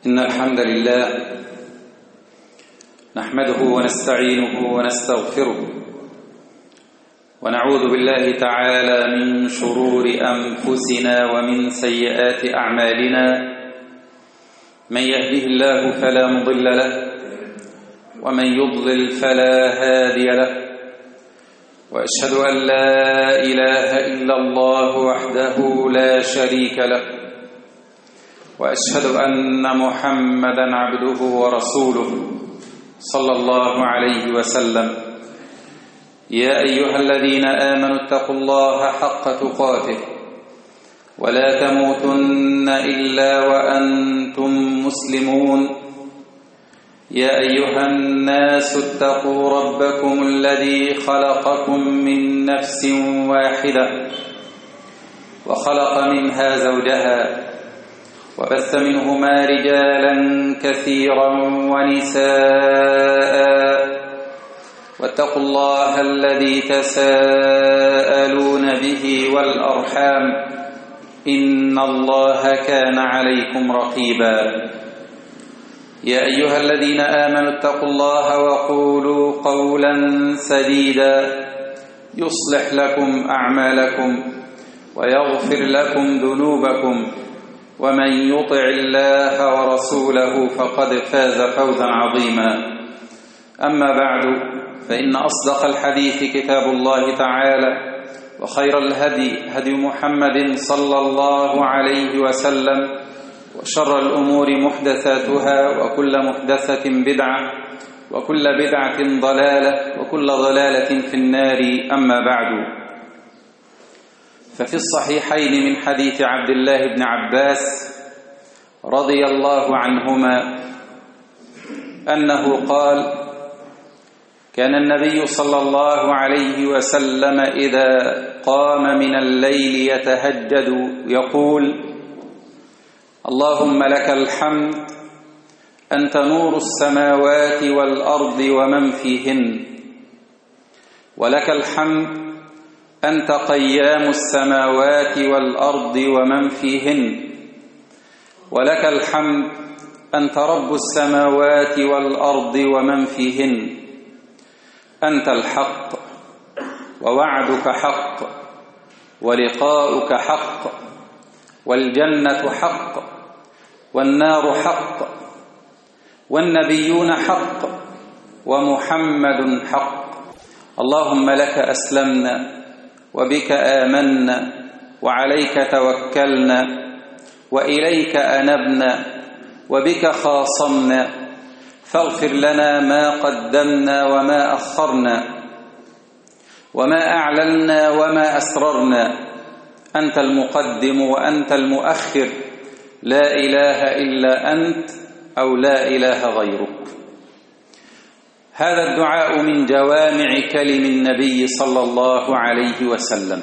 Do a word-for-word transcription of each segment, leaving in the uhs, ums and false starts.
إن الحمد لله نحمده ونستعينه ونستغفره ونعوذ بالله تعالى من شرور أنفسنا ومن سيئات أعمالنا. من يهده الله فلا مضل له ومن يضلل فلا هادي له، وأشهد أن لا إله إلا الله وحده لا شريك له، وأشهد أن محمدا عبده ورسوله صلى الله عليه وسلم. يا أيها الذين آمنوا اتقوا الله حق تقاته ولا تموتن إلا وأنتم مسلمون. يا أيها الناس اتقوا ربكم الذي خلقكم من نفس واحدة وخلق منها زوجها وبث منهما رجالا كثيرا ونساء، واتقوا الله الذي تساءلون به والأرحام إن الله كان عليكم رقيبا. يا أيها الذين آمنوا اتقوا الله وقولوا قولا سديدا يصلح لكم أعمالكم ويغفر لكم ذنوبكم، ومن يطع الله ورسوله فقد فاز فوزا عظيما. أما بعد، فإن أصدق الحديث كتاب الله تعالى، وخير الهدي هدي محمد صلى الله عليه وسلم، وشر الأمور محدثاتها، وكل محدثة بدعة، وكل بدعة ضلالة، وكل ضلالة في النار. أما بعد، ففي الصحيحين من حديث عبد الله بن عباس رضي الله عنهما أنه قال: كان النبي صلى الله عليه وسلم إذا قام من الليل يتهجد يقول: اللهم لك الحمد أنت نور السماوات والأرض ومن فيهن، ولك الحمد أنت قيام السماوات والأرض ومن فيهن، ولك الحمد أنت رب السماوات والأرض ومن فيهن، أنت الحق ووعدك حق ولقاؤك حق والجنة حق والنار حق والنبيون حق ومحمد حق. اللهم لك أسلمنا وبك آمنا وعليك توكلنا وإليك أنبنا وبك خاصمنا، فاغفر لنا ما قدمنا وما أخرنا وما أعلنا وما أسررنا، أنت المقدم وأنت المؤخر، لا إله إلا أنت أو لا إله غيرك. هذا الدعاء من جوامع كلم النبي صلى الله عليه وسلم،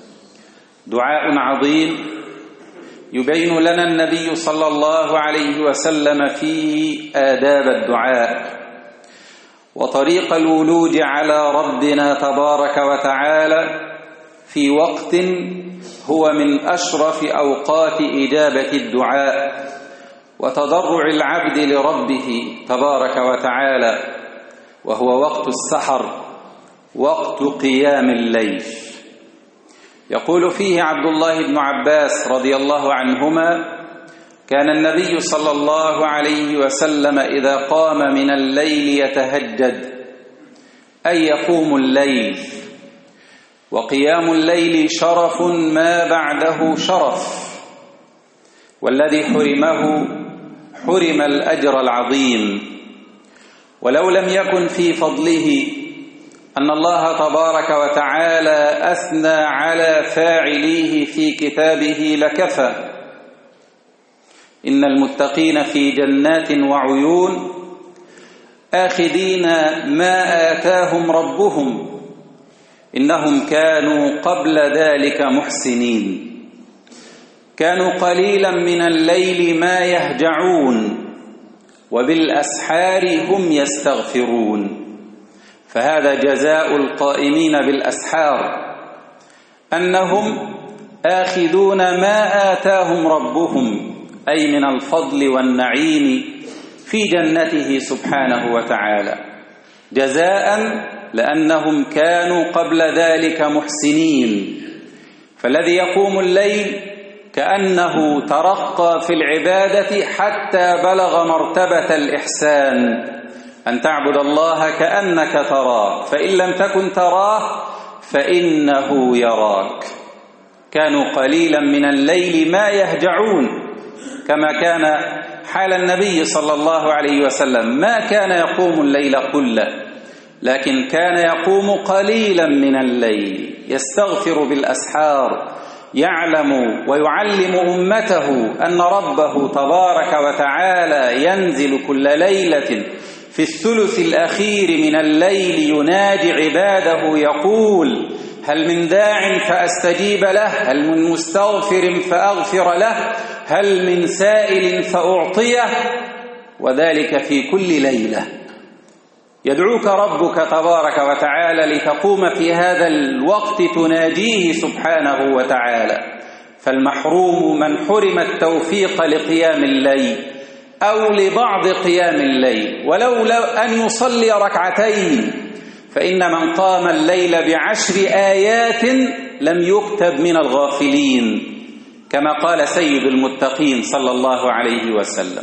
دعاء عظيم يبين لنا النبي صلى الله عليه وسلم فيه آداب الدعاء وطريق الولوج على ربنا تبارك وتعالى في وقت هو من أشرف أوقات إجابة الدعاء وتضرع العبد لربه تبارك وتعالى، وهو وقت السحر، وقت قيام الليل. يقول فيه عبد الله بن عباس رضي الله عنهما: كان النبي صلى الله عليه وسلم إذا قام من الليل يتهجد، أي يقوم الليل، وقيام الليل شرف ما بعده شرف، والذي حرمه حرم الأجر العظيم. ولو لم يكن في فضله أن الله تبارك وتعالى أثنى على فاعليه في كتابه لكفى. إن المتقين في جنات وعيون آخذين ما آتاهم ربهم إنهم كانوا قبل ذلك محسنين، كانوا قليلا من الليل ما يهجعون وبالأسحار هم يستغفرون. فهذا جزاء القائمين بالأسحار، أنهم آخذون ما آتاهم ربهم أي من الفضل والنعيم في جنته سبحانه وتعالى، جزاء لأنهم كانوا قبل ذلك محسنين. فالذي يقوم الليل كأنه ترقى في العبادة حتى بلغ مرتبة الإحسان، أن تعبد الله كأنك تراه، فإن لم تكن تراه فإنه يراك. كانوا قليلا من الليل ما يهجعون، كما كان حال النبي صلى الله عليه وسلم، ما كان يقوم الليل كله، لكن كان يقوم قليلا من الليل، يستغفر بالأسحار، يعلم ويعلم أمته أن ربه تبارك وتعالى ينزل كل ليلة في الثلث الأخير من الليل يناجي عباده يقول: هل من داع فأستجيب له، هل من مستغفر فأغفر له، هل من سائل فأعطيه، وذلك في كل ليلة. يدعوك ربك تبارك وتعالى لتقوم في هذا الوقت تناجيه سبحانه وتعالى. فالمحروم من حرم التوفيق لقيام الليل أو لبعض قيام الليل، ولو أن يصلي ركعتين، فإن من قام الليل بعشر آيات لم يكتب من الغافلين، كما قال سيد المتقين صلى الله عليه وسلم.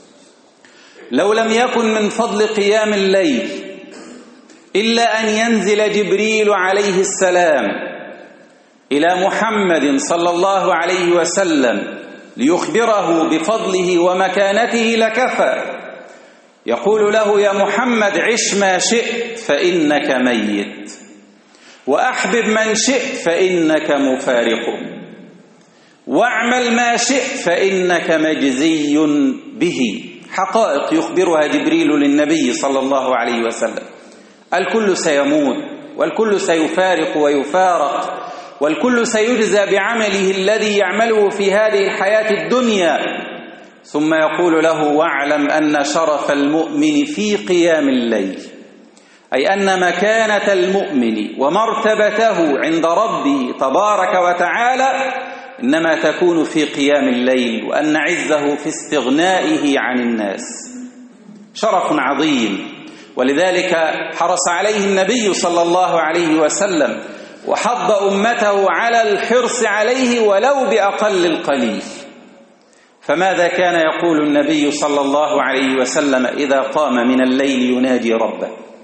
لو لم يكن من فضل قيام الليل إلا أن ينزل جبريل عليه السلام إلى محمد صلى الله عليه وسلم ليخبره بفضله ومكانته لكفى. يقول له: يا محمد عش ما شئت فإنك ميت، وأحبب من شئت فإنك مفارق، واعمل ما شئت فإنك مجزي به. حقائق يخبرها جبريل للنبي صلى الله عليه وسلم. الكل سيموت، والكل سيفارق ويفارق، والكل سيجزى بعمله الذي يعمله في هذه الحياة الدنيا. ثم يقول له: واعلم أن شرف المؤمن في قيام الليل، أي أن مكانة المؤمن ومرتبته عند ربه تبارك وتعالى إنما تكون في قيام الليل، وأن عزه في استغنائه عن الناس. شرف عظيم، ولذلك حرص عليه النبي صلى الله عليه وسلم وحض أمته على الحرص عليه ولو بأقل القليل. فماذا كان يقول النبي صلى الله عليه وسلم إذا قام من الليل يناجي ربه؟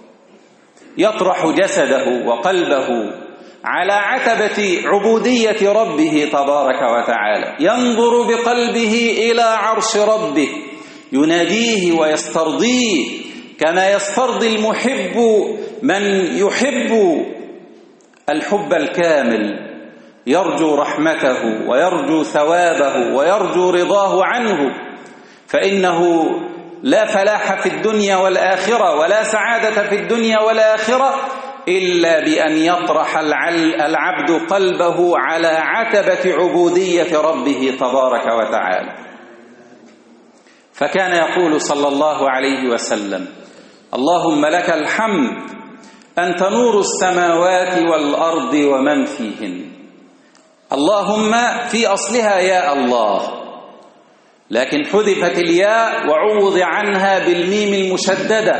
يطرح جسده وقلبه على عتبة عبودية ربه تبارك وتعالى، ينظر بقلبه إلى عرش ربه، يناديه ويسترضيه كما يسترضي المحب من يحب الحب الكامل، يرجو رحمته ويرجو ثوابه ويرجو رضاه عنه. فإنه لا فلاح في الدنيا والآخرة ولا سعادة في الدنيا والآخرة إلا بأن يطرح العبد قلبه على عتبة عبودية ربه تبارك وتعالى. فكان يقول صلى الله عليه وسلم: اللهم لك الحمد أنت نور السماوات والأرض ومن فيهن. اللهم في أصلها يا الله، لكن حذفت الياء وعوض عنها بالميم المشددة،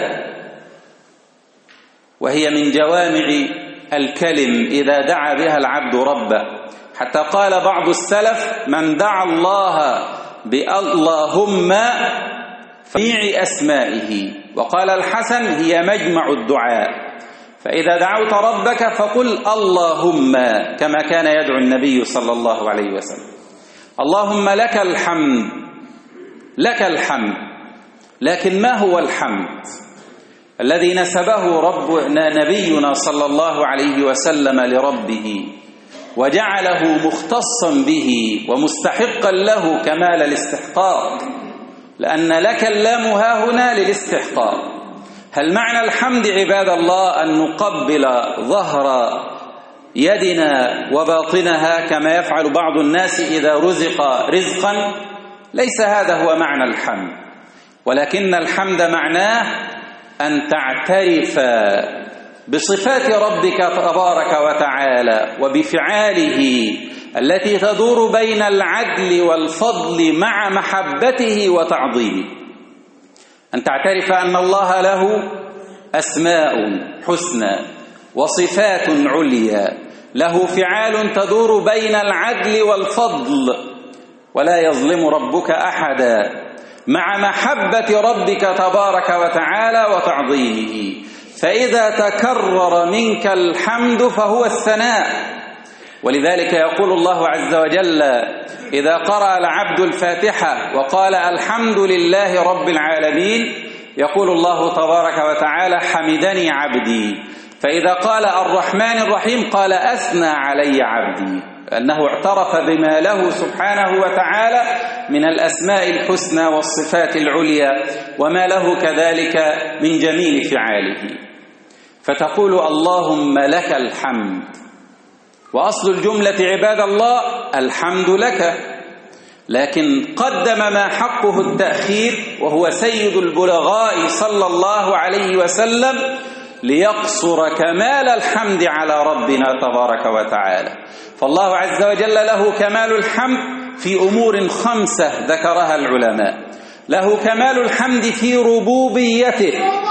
وهي من جوامع الكلم إذا دعا بها العبد ربه، حتى قال بعض السلف: من دعا الله باللهم فجميع أسمائه. وقال الحسن: هي مجمع الدعاء، فإذا دعوت ربك فقل اللهم، كما كان يدعو النبي صلى الله عليه وسلم. اللهم لك الحمد، لك الحمد. لكن ما هو الحمد الذي نسبه ربنا نبينا صلى الله عليه وسلم لربه وجعله مختصا به ومستحقا له كمال الاستحقاق؟ لأن لك اللام ها هنا للاستحقاق. هل معنى الحمد عباد الله أن نقبل ظهر يدنا وباطنها كما يفعل بعض الناس إذا رزق رزقا؟ ليس هذا هو معنى الحمد، ولكن الحمد معناه أن تعترف بصفات ربك تبارك وتعالى وبفعاله التي تدور بين العدل والفضل مع محبته وتعظيمه، أن تعترف أن الله له أسماء حسنى وصفات عليا، له فعال تدور بين العدل والفضل، ولا يظلم ربك أحدا، مع محبة ربك تبارك وتعالى وتعظيمه. فإذا تكرر منك الحمد فهو الثناء، ولذلك يقول الله عز وجل إذا قرأ العبد الفاتحة وقال الحمد لله رب العالمين، يقول الله تبارك وتعالى حمدني عبدي. فإذا قال الرحمن الرحيم قال أثنى علي عبدي، أنه اعترف بما له سبحانه وتعالى من الأسماء الحسنى والصفات العليا، وما له كذلك من جميل فعاله. فتقول اللهم لك الحمد، وأصل الجملة عباد الله الحمد لك، لكن قدم ما حقه التأخير وهو سيد البلغاء صلى الله عليه وسلم ليقصر كمال الحمد على ربنا تبارك وتعالى. فالله عز وجل له كمال الحمد في أمور خمسة ذكرها العلماء. له كمال الحمد في ربوبيته،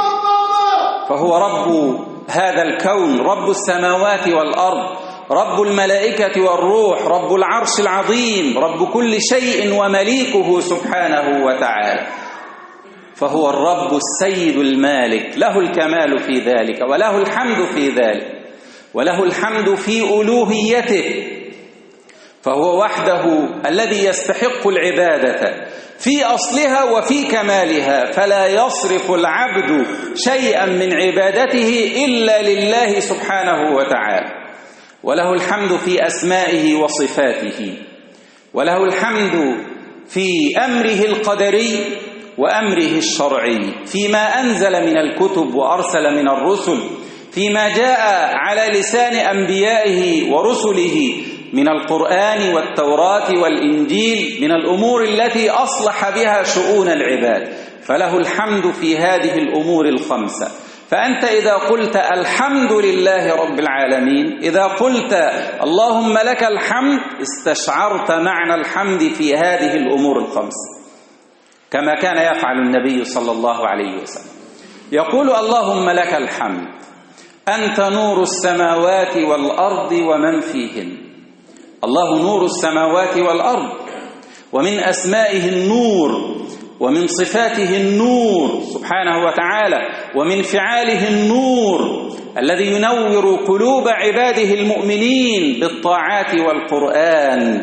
فهو رب هذا الكون، رب السماوات والأرض، رب الملائكة والروح، رب العرش العظيم، رب كل شيء ومليكه سبحانه وتعالى. فهو الرب السيد المالك، له الكمال في ذلك وله الحمد في ذلك، وله الحمد في ألوهيته، فهو وحده الذي يستحق العبادة في أصلها وفي كمالها، فلا يصرف العبد شيئا من عبادته إلا لله سبحانه وتعالى. وله الحمد في أسمائه وصفاته، وله الحمد في أمره القدري وأمره الشرعي، فيما أنزل من الكتب وأرسل من الرسل، فيما جاء على لسان أنبيائه ورسله من القرآن والتوراة والإنجيل، من الأمور التي أصلح بها شؤون العباد، فله الحمد في هذه الأمور الخمسة. فأنت إذا قلت الحمد لله رب العالمين، إذا قلت اللهم لك الحمد، استشعرت معنى الحمد في هذه الأمور الخمسة، كما كان يفعل النبي صلى الله عليه وسلم. يقول اللهم لك الحمد أنت نور السماوات والأرض ومن فيهن. الله نور السماوات والأرض، ومن أسمائه النور، ومن صفاته النور سبحانه وتعالى، ومن فعاله النور الذي ينور قلوب عباده المؤمنين بالطاعات والقرآن،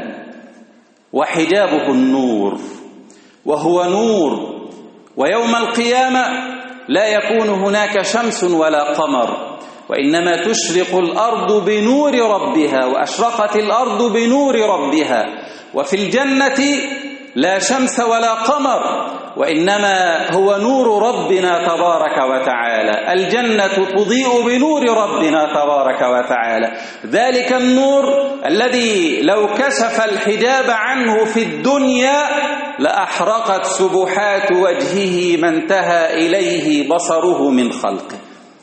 وحجابه النور، وهو نور. ويوم القيامة لا يكون هناك شمس ولا قمر، وإنما تشرق الأرض بنور ربها، وأشرقت الأرض بنور ربها. وفي الجنة لا شمس ولا قمر، وإنما هو نور ربنا تبارك وتعالى. الجنة تضيء بنور ربنا تبارك وتعالى، ذلك النور الذي لو كشف الحجاب عنه في الدنيا لأحرقت سبحات وجهه ما انتهى إليه بصره من خلقه،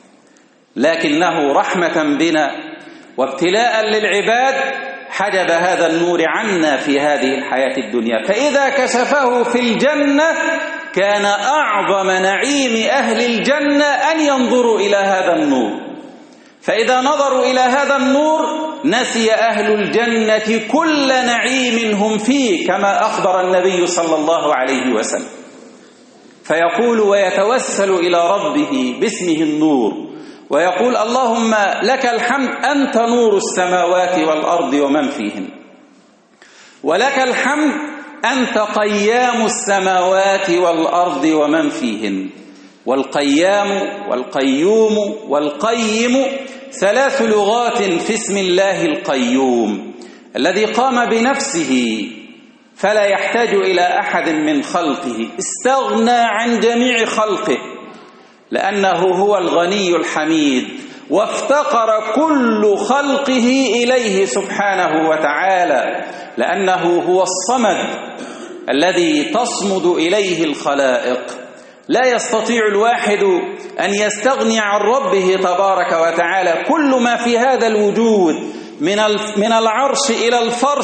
لكنه رحمة بنا وابتلاء للعباد حجب هذا النور عنا في هذه الحياة الدنيا. فإذا كشفه في الجنة كان أعظم نعيم أهل الجنة أن ينظروا إلى هذا النور، فإذا نظروا إلى هذا النور نسي أهل الجنة كل نعيم هم فيه، كما أخبر النبي صلى الله عليه وسلم. فيقول ويتوسل إلى ربه باسمه النور، ويقول اللهم لك الحمد أنت نور السماوات والأرض ومن فيهن، ولك الحمد أنت قيام السماوات والأرض ومن فيهن. والقيام والقيوم والقيم ثلاث لغات في اسم الله القيوم، الذي قام بنفسه فلا يحتاج إلى أحد من خلقه، استغنى عن جميع خلقه لأنه هو الغني الحميد، وافتقر كل خلقه إليه سبحانه وتعالى، لأنه هو الصمد الذي تصمد إليه الخلائق. لا يستطيع الواحد أن يستغني عن ربه تبارك وتعالى. كل ما في هذا الوجود من العرش إلى الفرش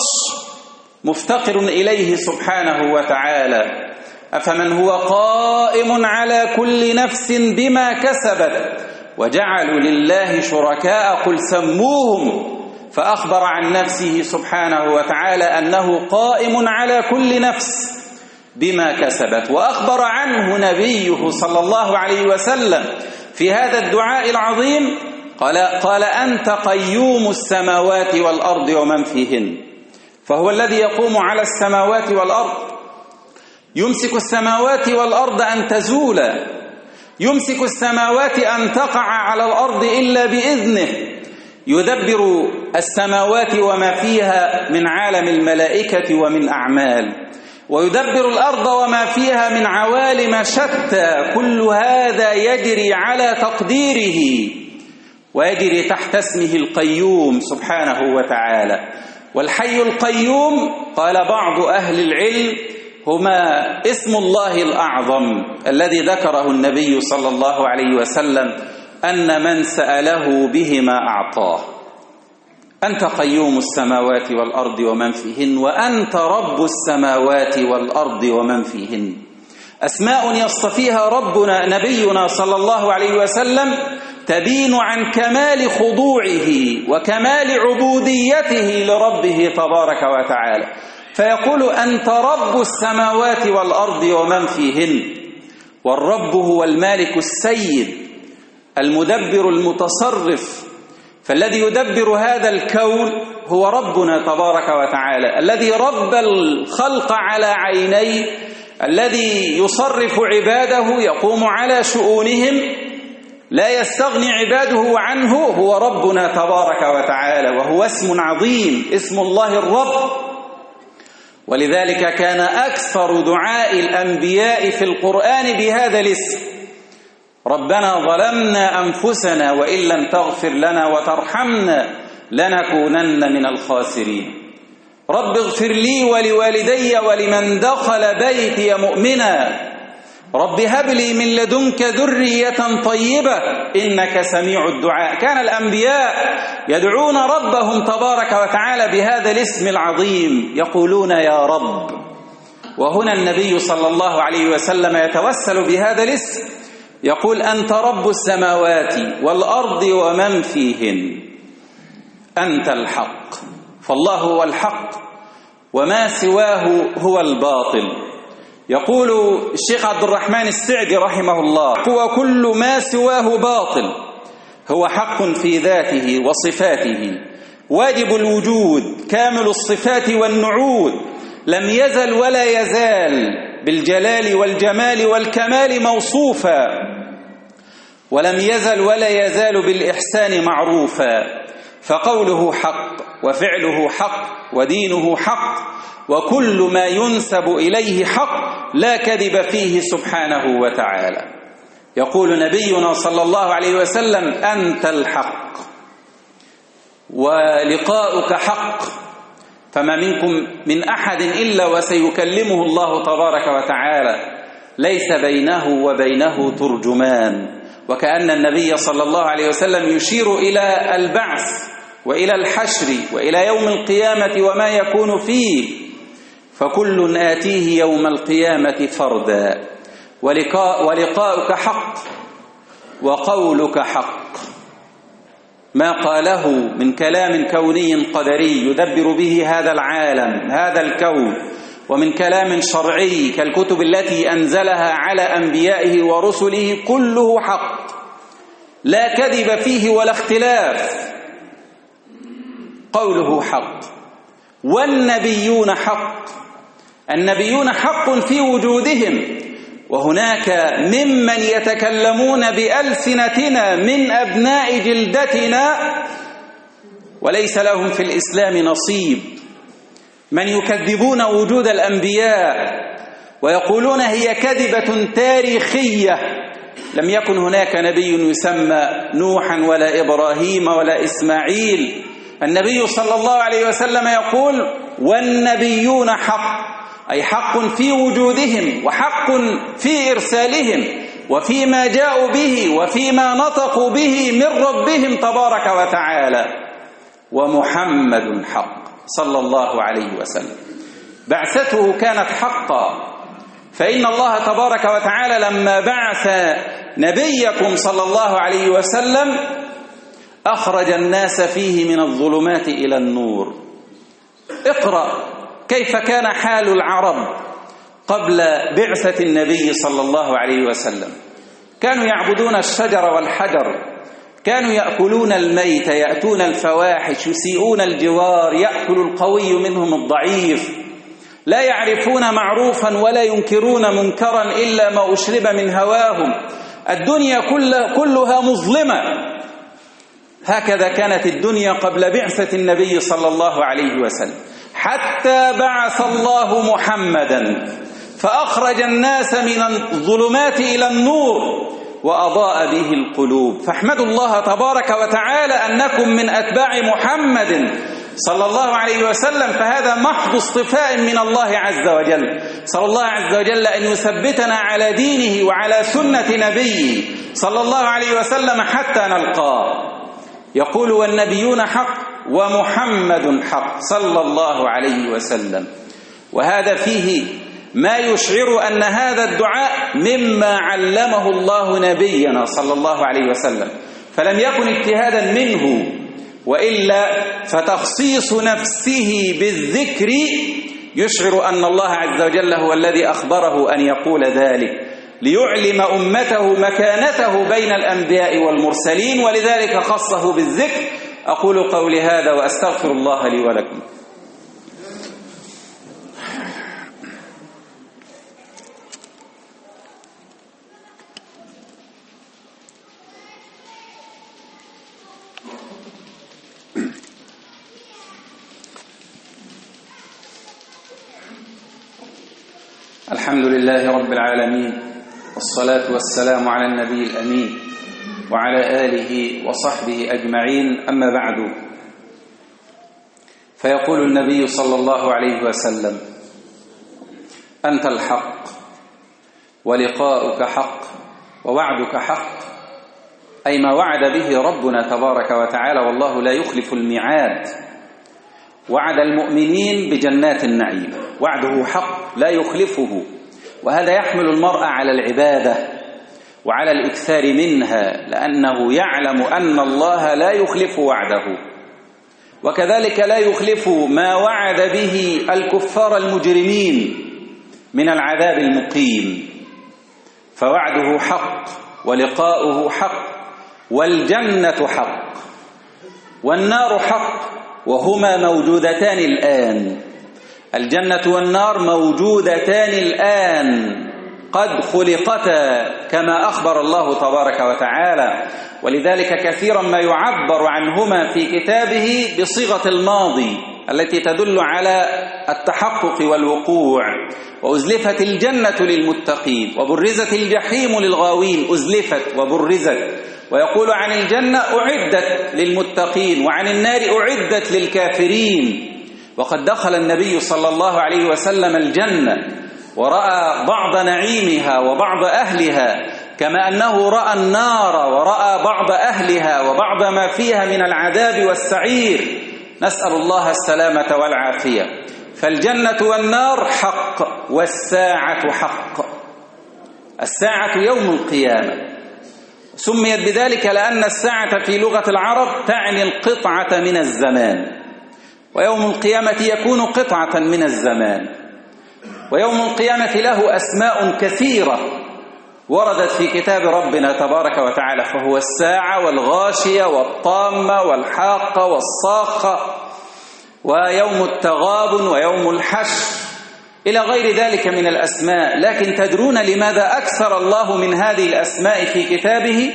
مفتقر إليه سبحانه وتعالى. أفمن هو قائم على كل نفس بما كسبت وجعلوا لله شركاء قل سموهم، فأخبر عن نفسه سبحانه وتعالى أنه قائم على كل نفس بما كسبت، وأخبر عنه نبيه صلى الله عليه وسلم في هذا الدعاء العظيم قال, قال أنت قيوم السماوات والأرض ومن فيهن. فهو الذي يقوم على السماوات والأرض، يمسك السماوات والأرض أن تزولا، يمسك السماوات أن تقع على الأرض إلا بإذنه، يدبر السماوات وما فيها من عالم الملائكة ومن أعمال، ويدبر الأرض وما فيها من عوالم شتى، كل هذا يجري على تقديره ويجري تحت اسمه القيوم سبحانه وتعالى. والحي القيوم قال بعض أهل العلم هما اسم الله الأعظم الذي ذكره النبي صلى الله عليه وسلم أن من سأله بهما أعطاه. أنت قيوم السماوات والأرض ومن فيهن وأنت رب السماوات والأرض ومن فيهن. أسماء يصطفيها ربنا نبينا صلى الله عليه وسلم تبين عن كمال خضوعه وكمال عبوديته لربه تبارك وتعالى، فيقول أنت رب السماوات والأرض ومن فيهن. والرب هو المالك السيد المدبر المتصرف، فالذي يدبر هذا الكون هو ربنا تبارك وتعالى، الذي رب الخلق على عينيه، الذي يصرف عباده يقوم على شؤونهم، لا يستغني عباده عنه، هو ربنا تبارك وتعالى، وهو اسم عظيم اسم الله الرب. ولذلك كان أكثر دعاء الأنبياء في القرآن بهذا الاسم: ربنا ظلمنا أنفسنا وإن لم تغفر لنا وترحمنا لنكونن من الخاسرين. رب اغفر لي ولوالدي ولمن دخل بيتي مؤمنا. رب هب لي من لدنك ذرية طيبة إنك سميع الدعاء. كان الأنبياء يدعون ربهم تبارك وتعالى بهذا الاسم العظيم، يقولون يا رب. وهنا النبي صلى الله عليه وسلم يتوسل بهذا الاسم، يقول أنت رب السماوات والأرض ومن فيهن، أنت الحق، فالله هو الحق وما سواه هو الباطل. يقول الشيخ عبد الرحمن السعدي رحمه الله: هو كل ما سواه باطل، هو حق في ذاته وصفاته، واجب الوجود، كامل الصفات والنعود، لم يزل ولا يزال بالجلال والجمال والكمال موصوفا، ولم يزل ولا يزال بالإحسان معروفا. فقوله حق وفعله حق ودينه حق، وكل ما ينسب إليه حق لا كذب فيه سبحانه وتعالى. يقول نبينا صلى الله عليه وسلم: أنت الحق ولقاؤك حق، فما منكم من أحد إلا وسيكلمه الله تبارك وتعالى، ليس بينه وبينه ترجمان. وكأن النبي صلى الله عليه وسلم يشير إلى البعث وإلى الحشر وإلى يوم القيامة وما يكون فيه، فكل آتيه يوم القيامة فردا. ولقاء ولقاؤك حق وقولك حق، ما قاله من كلام كوني قدري يدبر به هذا العالم هذا الكون، ومن كلام شرعي كالكتب التي أنزلها على أنبيائه ورسله، كله حق لا كذب فيه ولا اختلاف. قوله حق. والنبيون حق، النبيون حق في وجودهم، وهناك ممن يتكلمون بألسنتنا من أبناء جلدتنا وليس لهم في الإسلام نصيب، من يكذبون وجود الأنبياء ويقولون هي كذبة تاريخية، لم يكن هناك نبي يسمى نوحا ولا إبراهيم ولا إسماعيل. النبي صلى الله عليه وسلم يقول: والنبيون حق، أي حق في وجودهم وحق في إرسالهم وفيما جاءوا به وفيما نطقوا به من ربهم تبارك وتعالى. ومحمد حق صلى الله عليه وسلم. بعثته كانت حقا، فإن الله تبارك وتعالى لما بعث نبيكم صلى الله عليه وسلم أخرج الناس فيه من الظلمات إلى النور. اقرأ كيف كان حال العرب قبل بعثة النبي صلى الله عليه وسلم. كانوا يعبدون الشجر والحجر، كانوا يأكلون الميت، يأتون الفواحش، يسيئون الجوار، يأكل القوي منهم الضعيف، لا يعرفون معروفا ولا ينكرون منكرا إلا ما أشرب من هواهم. الدنيا كلها مظلمة. هكذا كانت الدنيا قبل بعثة النبي صلى الله عليه وسلم، حتى بعث الله محمدا فأخرج الناس من الظلمات إلى النور وأضاء به القلوب. فاحمدوا الله تبارك وتعالى أنكم من أتباع محمد صلى الله عليه وسلم، فهذا محض اصطفاء من الله عز وجل. صلى الله عز وجل أن يثبتنا على دينه وعلى سنة نبيه صلى الله عليه وسلم حتى نلقاه. يقول والنبيون حق ومحمد حق صلى الله عليه وسلم. وهذا فيه ما يشعر أن هذا الدعاء مما علمه الله نبينا صلى الله عليه وسلم، فلم يكن اجتهادا منه، وإلا فتخصيص نفسه بالذكر يشعر أن الله عز وجل هو الذي أخبره أن يقول ذلك ليعلم أمته مكانته بين الأنبياء والمرسلين، ولذلك خصه بالذكر. أقول قولي هذا وأستغفر الله لي ولكم. الحمد لله رب العالمين، والصلاة والسلام على النبي الأمين وعلى آله وصحبه أجمعين. أما بعد، فيقول النبي صلى الله عليه وسلم: أنت الحق ولقاؤك حق ووعدك حق، أي ما وعد به ربنا تبارك وتعالى، والله لا يخلف الميعاد. وعد المؤمنين بجنات النعيم، وعده حق لا يخلفه، وهذا يحمل المرء على العبادة وعلى الإكثار منها، لأنه يعلم أن الله لا يخلف وعده. وكذلك لا يخلف ما وعد به الكفار المجرمين من العذاب المقيم، فوعده حق ولقاؤه حق، والجنة حق والنار حق، وهما موجودتان الآن. الجنة والنار موجودتان الآن، قد خلقتا كما أخبر الله تبارك وتعالى، ولذلك كثيرا ما يعبر عنهما في كتابه بصيغة الماضي التي تدل على التحقق والوقوع. وأزلفت الجنة للمتقين وبرزت الجحيم للغاوين، أزلفت وبرزت. ويقول عن الجنة أعدت للمتقين، وعن النار أعدت للكافرين. وقد دخل النبي صلى الله عليه وسلم الجنة ورأى بعض نعيمها وبعض أهلها، كما أنه رأى النار ورأى بعض أهلها وبعض ما فيها من العذاب والسعير. نسأل الله السلامة والعافية. فالجنة والنار حق، والساعة حق. الساعة يوم القيامة، سميت بذلك لأن الساعة في لغة العرب تعني القطعة من الزمان، ويوم القيامة يكون قطعة من الزمان. ويوم القيامة له أسماء كثيرة وردت في كتاب ربنا تبارك وتعالى، فهو الساعة والغاشية والطامة والحاقة والصاخة ويوم التغابن ويوم الحشر إلى غير ذلك من الأسماء. لكن تدرون لماذا أكثر الله من هذه الأسماء في كتابه؟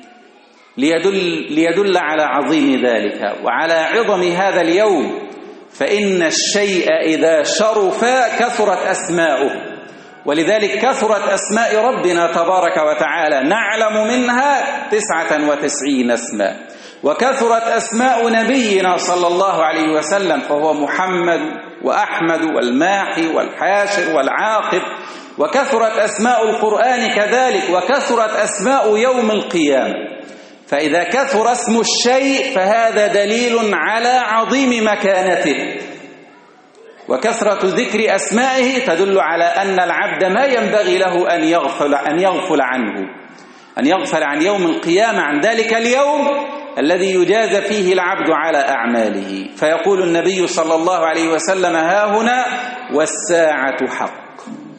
ليدل, ليدل على عظيم ذلك وعلى عظم هذا اليوم. فإن الشيء إذا شرف كثرت أسماؤه، ولذلك كثرت أسماء ربنا تبارك وتعالى، نعلم منها تسعة وتسعين اسما. وكثرت أسماء نبينا صلى الله عليه وسلم، فهو محمد وأحمد والماحي والحاشر والعاقب. وكثرت أسماء القرآن كذلك، وكثرت أسماء يوم القيامة. فإذا كثر اسم الشيء فهذا دليل على عظيم مكانته، وكثرة ذكر أسمائه تدل على أن العبد ما ينبغي له أن يغفل, أن يغفل عنه أن يغفل عن يوم القيامة، عن ذلك اليوم الذي يجازى فيه العبد على أعماله. فيقول النبي صلى الله عليه وسلم: ها هنا والساعة حق.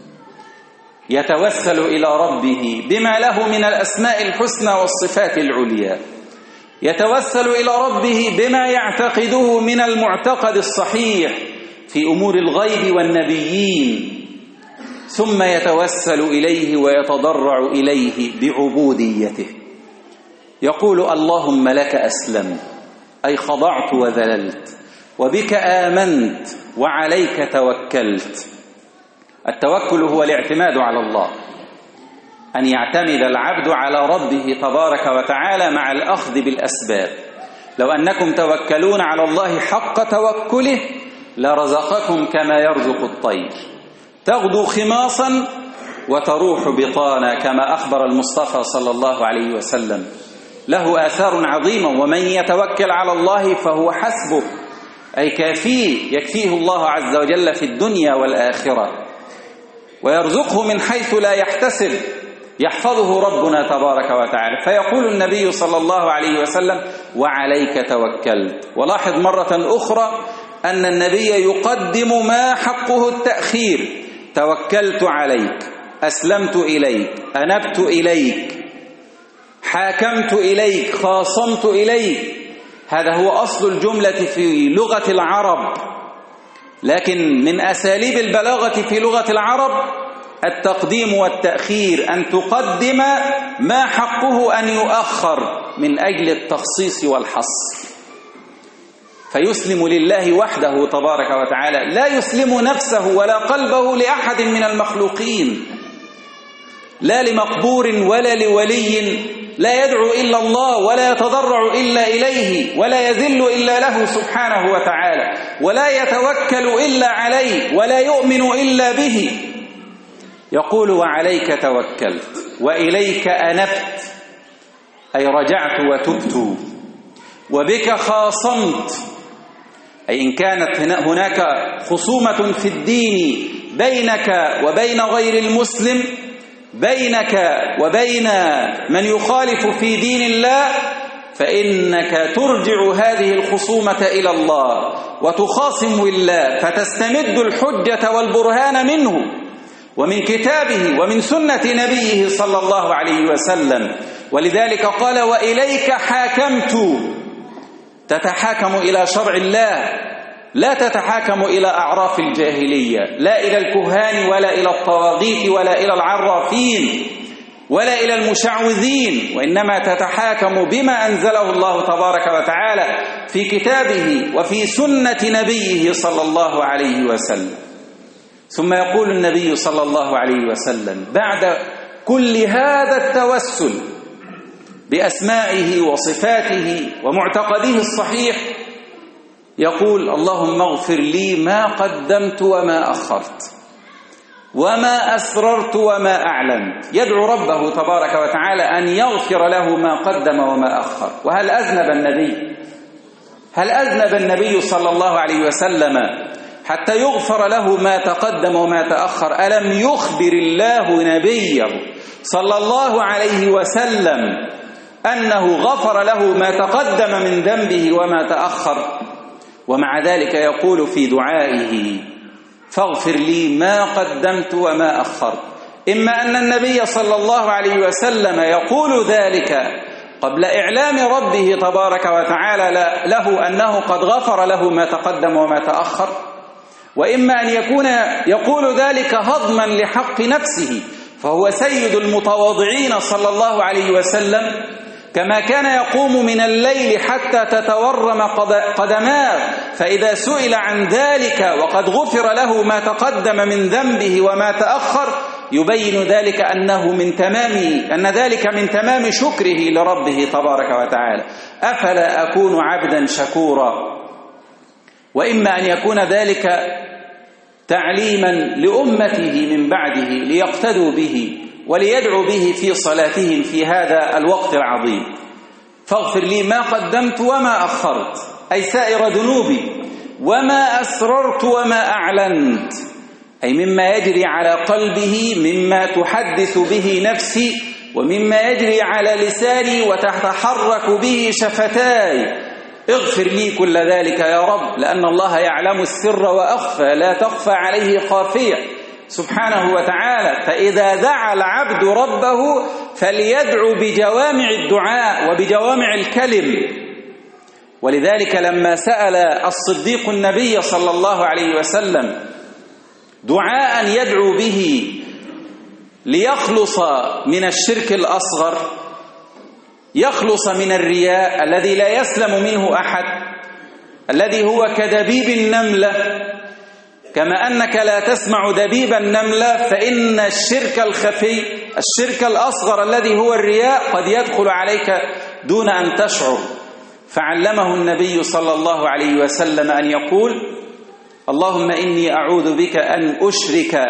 يتوسل إلى ربه بما له من الأسماء الحسنى والصفات العليا، يتوسل إلى ربه بما يعتقده من المعتقد الصحيح في أمور الغيب والنبيين، ثم يتوسل إليه ويتضرع إليه بعبوديته. يقول: اللهم لك أسلم، أي خضعت وذللت، وبك آمنت، وعليك توكلت. التوكل هو الاعتماد على الله، أن يعتمد العبد على ربه تبارك وتعالى مع الأخذ بالأسباب. لو أنكم توكلون على الله حق توكله لرزقكم كما يرزق الطير، تغدو خماصا وتروح بطانا، كما أخبر المصطفى صلى الله عليه وسلم. له آثار عظيمة، ومن يتوكل على الله فهو حسبه، أي كافيه، يكفيه الله عز وجل في الدنيا والآخرة، ويرزقه من حيث لا يحتسب، يحفظه ربنا تبارك وتعالى. فيقول النبي صلى الله عليه وسلم: وعليك توكلت. ولاحظ مرة أخرى أن النبي يقدم ما حقه التأخير: توكلت عليك، أسلمت إليك، أنبت إليك، حاكمت إليك، خاصمت إليك. هذا هو أصل الجملة في لغة العرب، لكن من أساليب البلاغة في لغة العرب التقديم والتأخير، أن تقدم ما حقه أن يؤخر من أجل التخصيص والحصر. فيسلم لله وحده تبارك وتعالى، لا يسلم نفسه ولا قلبه لأحد من المخلوقين، لا لمقبور ولا لولي، لا يدعو إلا الله ولا يتضرع إلا إليه ولا يذل إلا له سبحانه وتعالى، ولا يتوكل إلا عليه ولا يؤمن إلا به. يقول: وعليك توكلت وإليك أنبت، أي رجعت وتبت، وبك خاصمت، أي إن كانت هناك خصومة في الدين بينك وبين غير المسلم، بينك وبين من يخالف في دين الله، فإنك ترجع هذه الخصومة إلى الله وتخاصم الله، فتستمد الحجة والبرهان منه ومن كتابه ومن سنة نبيه صلى الله عليه وسلم. ولذلك قال: وإليك حاكمت، تتحاكم إلى شرع الله، لا تتحاكم إلى أعراف الجاهلية، لا إلى الكهان ولا إلى الطواغيت ولا إلى العرافين ولا إلى المشعوذين، وإنما تتحاكم بما أنزله الله تبارك وتعالى في كتابه وفي سنة نبيه صلى الله عليه وسلم. ثم يقول النبي صلى الله عليه وسلم بعد كل هذا التوسل بأسمائه وصفاته ومعتقده الصحيح، يقول: اللهم اغفر لي ما قدمت وما أخرت، وما أسررت وما أعلنت. يدعو ربه تبارك وتعالى أن يغفر له ما قدم وما أخر. وهل أذنب النبي هل أذنب النبي صلى الله عليه وسلم حتى يغفر له ما تقدم وما تأخر؟ ألم يخبر الله نبيه صلى الله عليه وسلم أنه غفر له ما تقدم من ذنبه وما تأخر؟ ومع ذلك يقول في دعائه: فاغفر لي ما قدمت وما أخرت. إما أن النبي صلى الله عليه وسلم يقول ذلك قبل إعلام ربه تبارك وتعالى له أنه قد غفر له ما تقدم وما تأخر، وإما أن يكون يقول ذلك هضما لحق نفسه، فهو سيد المتواضعين صلى الله عليه وسلم، كما كان يقوم من الليل حتى تتورم قدماه، فإذا سئل عن ذلك وقد غفر له ما تقدم من ذنبه وما تأخر يبين ذلك أنه من تمام أن ذلك من تمام شكره لربه تبارك وتعالى. أفلا أكون عبدا شكورا؟ وإما أن يكون ذلك تعليما لأمته من بعده ليقتدوا به وليدعوا به في صلاتهم في هذا الوقت العظيم. فاغفر لي ما قدمت وما أخرت، أي سائر ذنوبي، وما أسررت وما أعلنت، أي مما يجري على قلبه، مما تحدث به نفسي، ومما يجري على لساني وتتحرك به شفتاي. اغفر لي كل ذلك يا رب، لأن الله يعلم السر وأخفى، لا تخفى عليه خافية سبحانه وتعالى. فإذا دعا العبد ربه فليدعو بجوامع الدعاء وبجوامع الكلم. ولذلك لما سأل الصديق النبي صلى الله عليه وسلم دعاء يدعو به ليخلص من الشرك الأصغر، يخلص من الرياء الذي لا يسلم منه أحد، الذي هو كدبيب النملة، كما أنك لا تسمع دبيب النملة، فإن الشرك الخفي، الشرك الأصغر الذي هو الرياء، قد يدخل عليك دون أن تشعر. فعلمه النبي صلى الله عليه وسلم أن يقول: اللهم إني أعوذ بك أن أشرك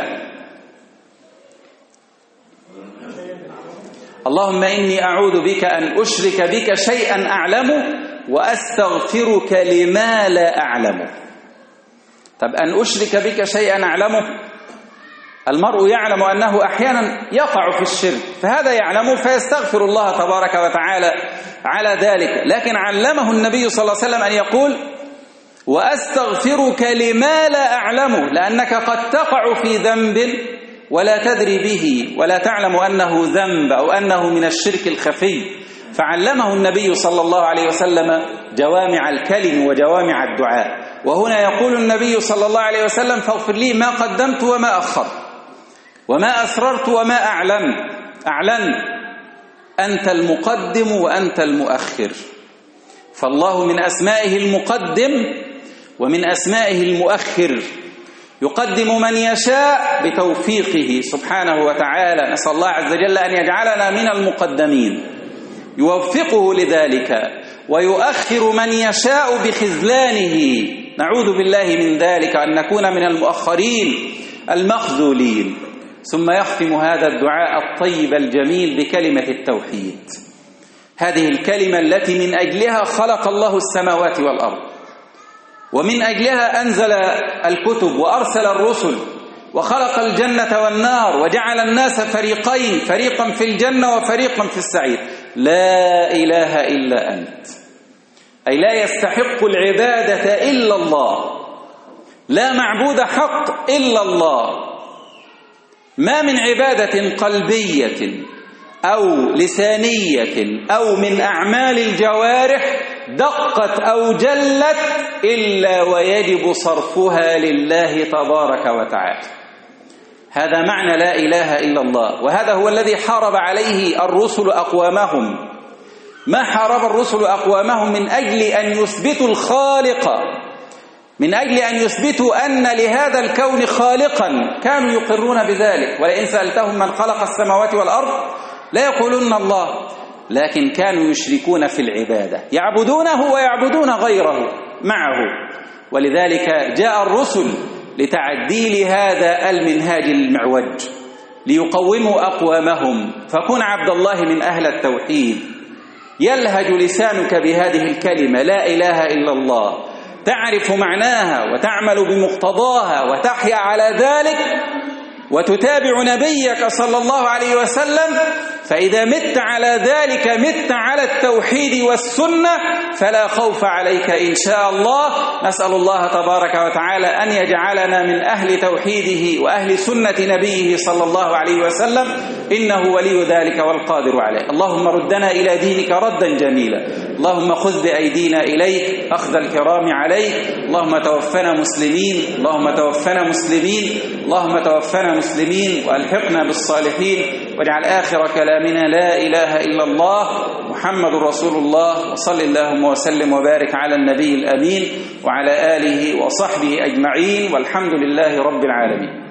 اللهم إني أعوذ بك أن أشرك بك شيئا أعلمه وأستغفرك لما لا أعلمه. طب أن أشرك بك شيئا أعلمه، المرء يعلم أنه أحيانا يقع في الشرك، فهذا يعلمه فيستغفر الله تبارك وتعالى على ذلك. لكن علمه النبي صلى الله عليه وسلم أن يقول: وأستغفرك لما لا أعلمه، لأنك قد تقع في ذنب ولا تدري به ولا تعلم أنه ذنب أو أنه من الشرك الخفي. فعلمه النبي صلى الله عليه وسلم جوامع الكلم وجوامع الدعاء. وهنا يقول النبي صلى الله عليه وسلم: فاغفر لي ما قدمت وما أخرت وما أسررت وما أعلنت. أعلنت أنت المقدم وأنت المؤخر، فالله من أسمائه المقدم ومن أسمائه المؤخر، يقدم من يشاء بتوفيقه سبحانه وتعالى. نسأل الله عز وجل أن يجعلنا من المقدمين، يوفقه لذلك، ويؤخر من يشاء بخذلانه، نعوذ بالله من ذلك، أن نكون من المؤخرين المخذولين. ثم يختم هذا الدعاء الطيب الجميل بكلمة التوحيد، هذه الكلمة التي من أجلها خلق الله السماوات والأرض، ومن أجلها أنزل الكتب وأرسل الرسل، وخلق الجنة والنار، وجعل الناس فريقين، فريقا في الجنة وفريقا في السعير. لا إله إلا أنت، أي لا يستحق العبادة إلا الله، لا معبود حق إلا الله. ما من عبادة قلبية أو لسانية أو من أعمال الجوارح دقت أو جلت إلا ويجب صرفها لله تبارك وتعالى. هذا معنى لا إله إلا الله، وهذا هو الذي حارب عليه الرسل أقوامهم. ما حارب الرسل أقوامهم من أجل أن يثبتوا الخالق، من أجل أن يثبتوا أن لهذا الكون خالقا، كانوا يقرون بذلك. ولئن سألتهم من خلق السماوات والأرض لا يقولون الله، لكن كانوا يشركون في العبادة، يعبدونه ويعبدون غيره معه. ولذلك جاء الرسل لتعديل هذا المنهاج المعوج، ليقوموا أقوامهم. فكن عبد الله من أهل التوحيد، يلهج لسانك بهذه الكلمة لا إله إلا الله، تعرف معناها وتعمل بمقتضاها وتحيا على ذلك، وتتابع نبيك صلى الله عليه وسلم. فإذا مت على ذلك مت على التوحيد والسنة، فلا خوف عليك إن شاء الله. نسأل الله تبارك وتعالى أن يجعلنا من أهل توحيده وأهل سنة نبيه صلى الله عليه وسلم، إنه ولي ذلك والقادر عليه. اللهم ردنا إلى دينك ردا جميلا، اللهم خذ بأيدينا إليك أخذ الكرام عليك. اللهم توفنا مسلمين، اللهم توفنا مسلمين، اللهم توفنا مسلمين وألحقنا بالصالحين، واجعل آخر كلامنا لا إله إلا الله محمد رسول الله. وصل اللهم وسلم وبارك على النبي الأمين وعلى آله وصحبه أجمعين، والحمد لله رب العالمين.